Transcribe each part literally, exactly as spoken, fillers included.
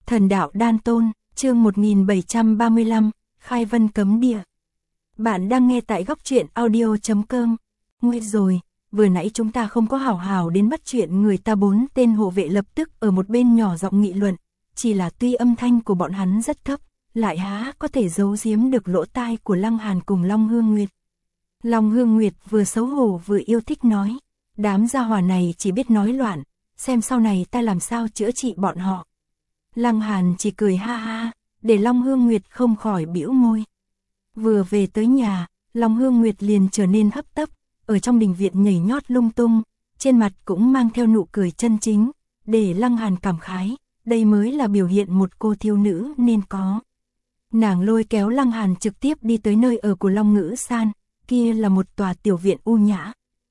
Thần đạo đan tôn, chương một nghìn bảy trăm ba mươi lăm, khai vân cấm địa. Bạn đang nghe tại góc truyện audio chấm com. Nguy rồi, vừa nãy chúng ta không có hảo hảo đến bắt chuyện người ta. Bốn tên hộ vệ lập tức ở một bên nhỏ giọng nghị luận, chỉ là tuy âm thanh của bọn hắn rất thấp, lại há có thể giấu giếm được lỗ tai của Lăng Hàn cùng Long Hương Nguyệt. Long Hương Nguyệt vừa xấu hổ vừa yêu thích nói, đám gia hỏa này chỉ biết nói loạn, xem sau này ta làm sao chữa trị bọn họ. Lăng Hàn chỉ cười ha ha, để Long Hương Nguyệt không khỏi bĩu môi. Vừa về tới nhà, Long Hương Nguyệt liền trở nên hấp tấp, ở trong đình viện nhảy nhót lung tung, trên mặt cũng mang theo nụ cười chân chính, để Lăng Hàn cảm khái, đây mới là biểu hiện một cô thiếu nữ nên có. Nàng lôi kéo Lăng Hàn trực tiếp đi tới nơi ở của Long Ngữ San, kia là một tòa tiểu viện u nhã.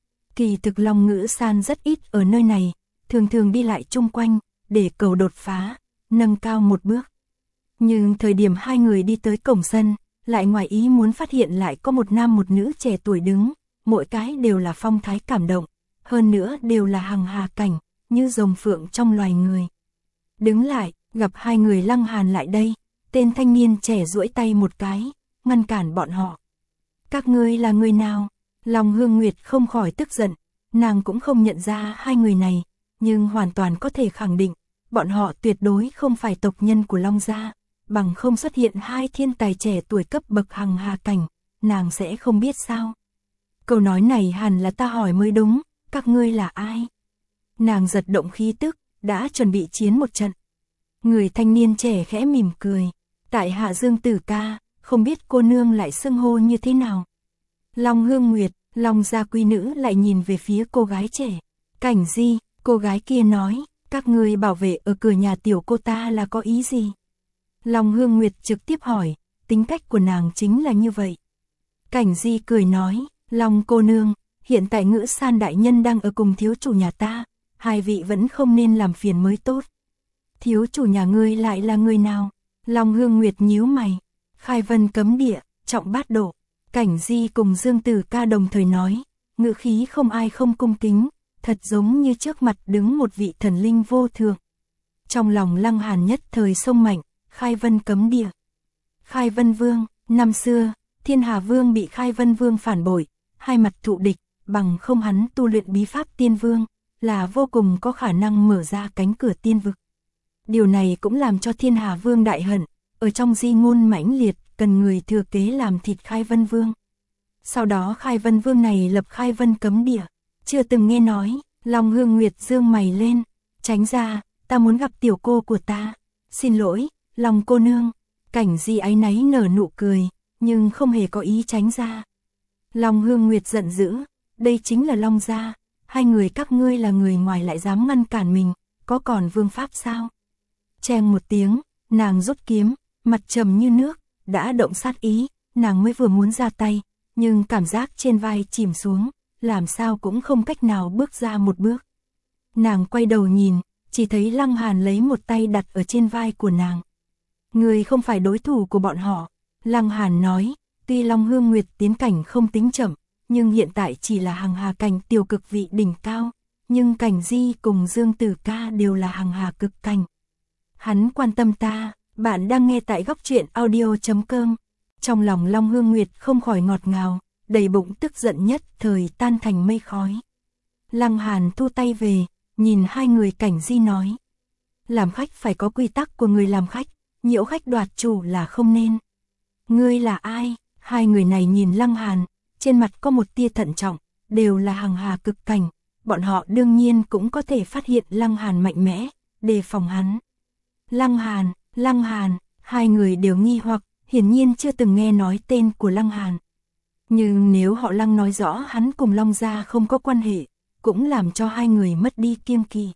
Kỳ thực Long Ngữ San rất ít ở nơi này, thường thường đi lại chung quanh, để cầu đột phá, nâng cao một bước. Nhưng thời điểm hai người đi tới cổng sân, lại ngoài ý muốn phát hiện lại có một nam một nữ trẻ tuổi đứng, mỗi cái đều là phong thái cảm động, hơn nữa đều là hằng hà cảnh, như rồng phượng trong loài người. Đứng lại, gặp hai người Lăng Hàn lại đây, tên thanh niên trẻ duỗi tay một cái, ngăn cản bọn họ. Các ngươi là người nào? Long Hương Nguyệt không khỏi tức giận, nàng cũng không nhận ra hai người này, nhưng hoàn toàn có thể khẳng định, bọn họ tuyệt đối không phải tộc nhân của Long gia, bằng không xuất hiện hai thiên tài trẻ tuổi cấp bậc hằng hà cảnh, nàng sẽ không biết sao. Câu nói này hẳn là ta hỏi mới đúng, các ngươi là ai? Nàng giật động khí tức, đã chuẩn bị chiến một trận. Người thanh niên trẻ khẽ mỉm cười, tại hạ Dương Tử Ca, không biết cô nương lại xưng hô như thế nào. Long Hương Nguyệt, Long gia quý nữ lại nhìn về phía cô gái trẻ. Cảnh Di, cô gái kia nói, các ngươi bảo vệ ở cửa nhà tiểu cô ta là có ý gì? Long Hương Nguyệt trực tiếp hỏi, tính cách của nàng chính là như vậy. Cảnh Di cười nói, Long cô nương, hiện tại Ngữ San đại nhân đang ở cùng thiếu chủ nhà ta, hai vị vẫn không nên làm phiền mới tốt. Thiếu chủ nhà ngươi lại là người nào? Long Hương Nguyệt nhíu mày, khai vân cấm địa, trọng bát độ. Cảnh Di cùng Dương Tử Ca đồng thời nói, ngữ khí không ai không cung kính, thật giống như trước mặt đứng một vị thần linh vô thượng. Trong lòng Lăng Hàn nhất thời sông mạnh, khai vân cấm địa. Khai vân vương, năm xưa, Thiên Hà Vương bị khai vân vương phản bội, hai mặt thụ địch, bằng không hắn tu luyện bí pháp tiên vương, là vô cùng có khả năng mở ra cánh cửa tiên vực. Điều này cũng làm cho Thiên Hà Vương đại hận, ở trong di ngôn mãnh liệt, cần người thừa kế làm thịt khai vân vương. Sau đó khai vân vương này lập khai vân cấm địa, chưa từng nghe nói. Long Hương Nguyệt dương mày lên, tránh ra, ta muốn gặp tiểu cô của ta. Xin lỗi, Long cô nương. Cảnh Di áy náy nở nụ cười, nhưng không hề có ý tránh ra. Long Hương Nguyệt giận dữ, đây chính là Long gia, hai người các ngươi là người ngoài lại dám ngăn cản mình, có còn vương pháp sao? Cheng một tiếng, nàng rút kiếm, mặt trầm như nước, đã động sát ý, nàng mới vừa muốn ra tay, nhưng cảm giác trên vai chìm xuống, làm sao cũng không cách nào bước ra một bước. Nàng quay đầu nhìn, chỉ thấy Lăng Hàn lấy một tay đặt ở trên vai của nàng. Người không phải đối thủ của bọn họ, Lăng Hàn nói, tuy Long Hương Nguyệt tiến cảnh không tính chậm, nhưng hiện tại chỉ là hằng hà cảnh tiểu cực vị đỉnh cao, nhưng Cảnh Di cùng Dương Tử Ca đều là hằng hà cực cảnh. Hắn quan tâm ta, bạn đang nghe tại góc truyện audio chấm com. Trong lòng Long Hương Nguyệt không khỏi ngọt ngào, đầy bụng tức giận nhất thời tan thành mây khói. Lăng Hàn thu tay về, nhìn hai người Cảnh Di nói, làm khách phải có quy tắc của người làm khách, nhiễu khách đoạt chủ là không nên. Ngươi là ai? Hai người này nhìn Lăng Hàn, trên mặt có một tia thận trọng, đều là hằng hà cực cảnh, bọn họ đương nhiên cũng có thể phát hiện Lăng Hàn mạnh mẽ, đề phòng hắn. Lăng Hàn, Lăng Hàn, hai người đều nghi hoặc, hiển nhiên chưa từng nghe nói tên của Lăng Hàn. Nhưng nếu họ Lăng nói rõ hắn cùng Long gia không có quan hệ, cũng làm cho hai người mất đi kiêng kỵ.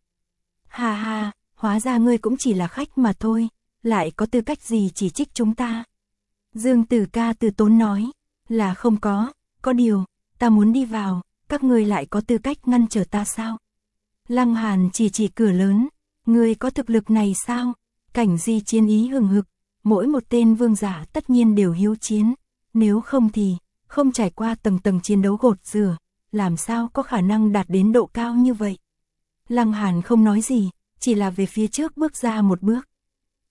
Ha ha, hóa ra ngươi cũng chỉ là khách mà thôi, lại có tư cách gì chỉ trích chúng ta? Dương Tử Ca từ tốn nói, là không có, có điều, ta muốn đi vào, các ngươi lại có tư cách ngăn trở ta sao? Lăng Hàn chỉ chỉ cửa lớn, ngươi có thực lực này sao? Cảnh Di chiến ý hừng hực, mỗi một tên vương giả tất nhiên đều hiếu chiến, nếu không thì, không trải qua tầng tầng chiến đấu gột rửa, làm sao có khả năng đạt đến độ cao như vậy? Lăng Hàn không nói gì, chỉ là về phía trước bước ra một bước.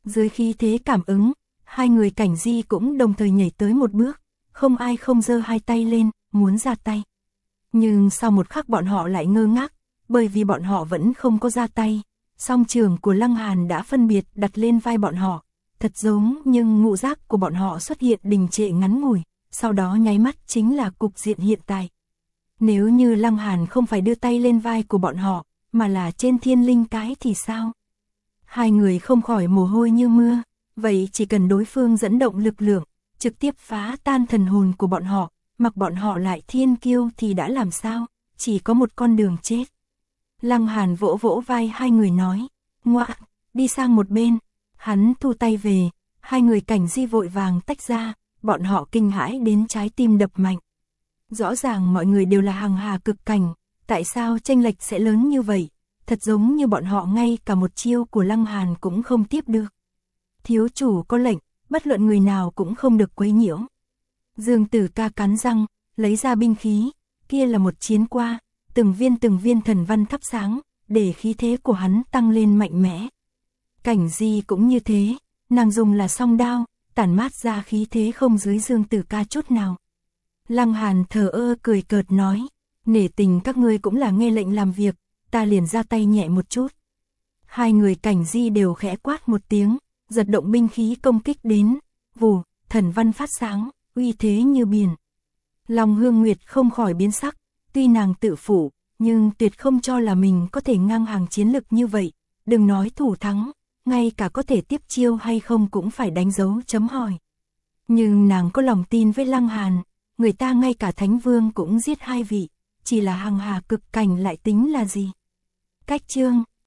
Dưới khí thế cảm ứng, hai người cảnh di cũng đồng thời nhảy tới một bước, không ai không giơ hai tay lên, muốn ra tay. Nhưng sau một khắc bọn họ lại ngơ ngác, bởi vì bọn họ vẫn không có ra tay. Song trường của Lăng Hàn đã phân biệt đặt lên vai bọn họ, thật giống nhưng ngũ giác của bọn họ xuất hiện đình trệ ngắn ngủi, sau đó nháy mắt chính là cục diện hiện tại. Nếu như Lăng Hàn không phải đưa tay lên vai của bọn họ, mà là trên thiên linh cái thì sao? Hai người không khỏi mồ hôi như mưa, vậy chỉ cần đối phương dẫn động lực lượng, trực tiếp phá tan thần hồn của bọn họ, mặc bọn họ lại thiên kiêu thì đã làm sao, chỉ có một con đường chết. Lăng Hàn vỗ vỗ vai hai người nói, ngoạ, đi sang một bên, hắn thu tay về, hai người cảnh di vội vàng tách ra, bọn họ kinh hãi đến trái tim đập mạnh. Rõ ràng mọi người đều là hàng hà cực cảnh, tại sao chênh lệch sẽ lớn như vậy, thật giống như bọn họ ngay cả một chiêu của Lăng Hàn cũng không tiếp được. Thiếu chủ có lệnh, bất luận người nào cũng không được quấy nhiễu. Dương Tử Ca cắn răng, lấy ra binh khí, kia là một chiến qua, từng viên từng viên thần văn thắp sáng, để khí thế của hắn tăng lên mạnh mẽ. Cảnh di cũng như thế, nàng dùng là song đao, tản mát ra khí thế không dưới Dương Tử Ca chút nào. Lăng Hàn thờ ơ cười cợt nói, nể tình các ngươi cũng là nghe lệnh làm việc, ta liền ra tay nhẹ một chút. Hai người cảnh di đều khẽ quát một tiếng, giật động binh khí công kích đến, vù, thần văn phát sáng, uy thế như biển. Lòng Hương Nguyệt không khỏi biến sắc, tuy nàng tự phụ, nhưng tuyệt không cho là mình có thể ngang hàng chiến lực như vậy, đừng nói thủ thắng, ngay cả có thể tiếp chiêu hay không cũng phải đánh dấu chấm hỏi. Nhưng nàng có lòng tin với Lăng Hàn, người ta ngay cả Thánh Vương cũng giết hai vị, chỉ là hàng hà cực cảnh lại tính là gì. Cách chương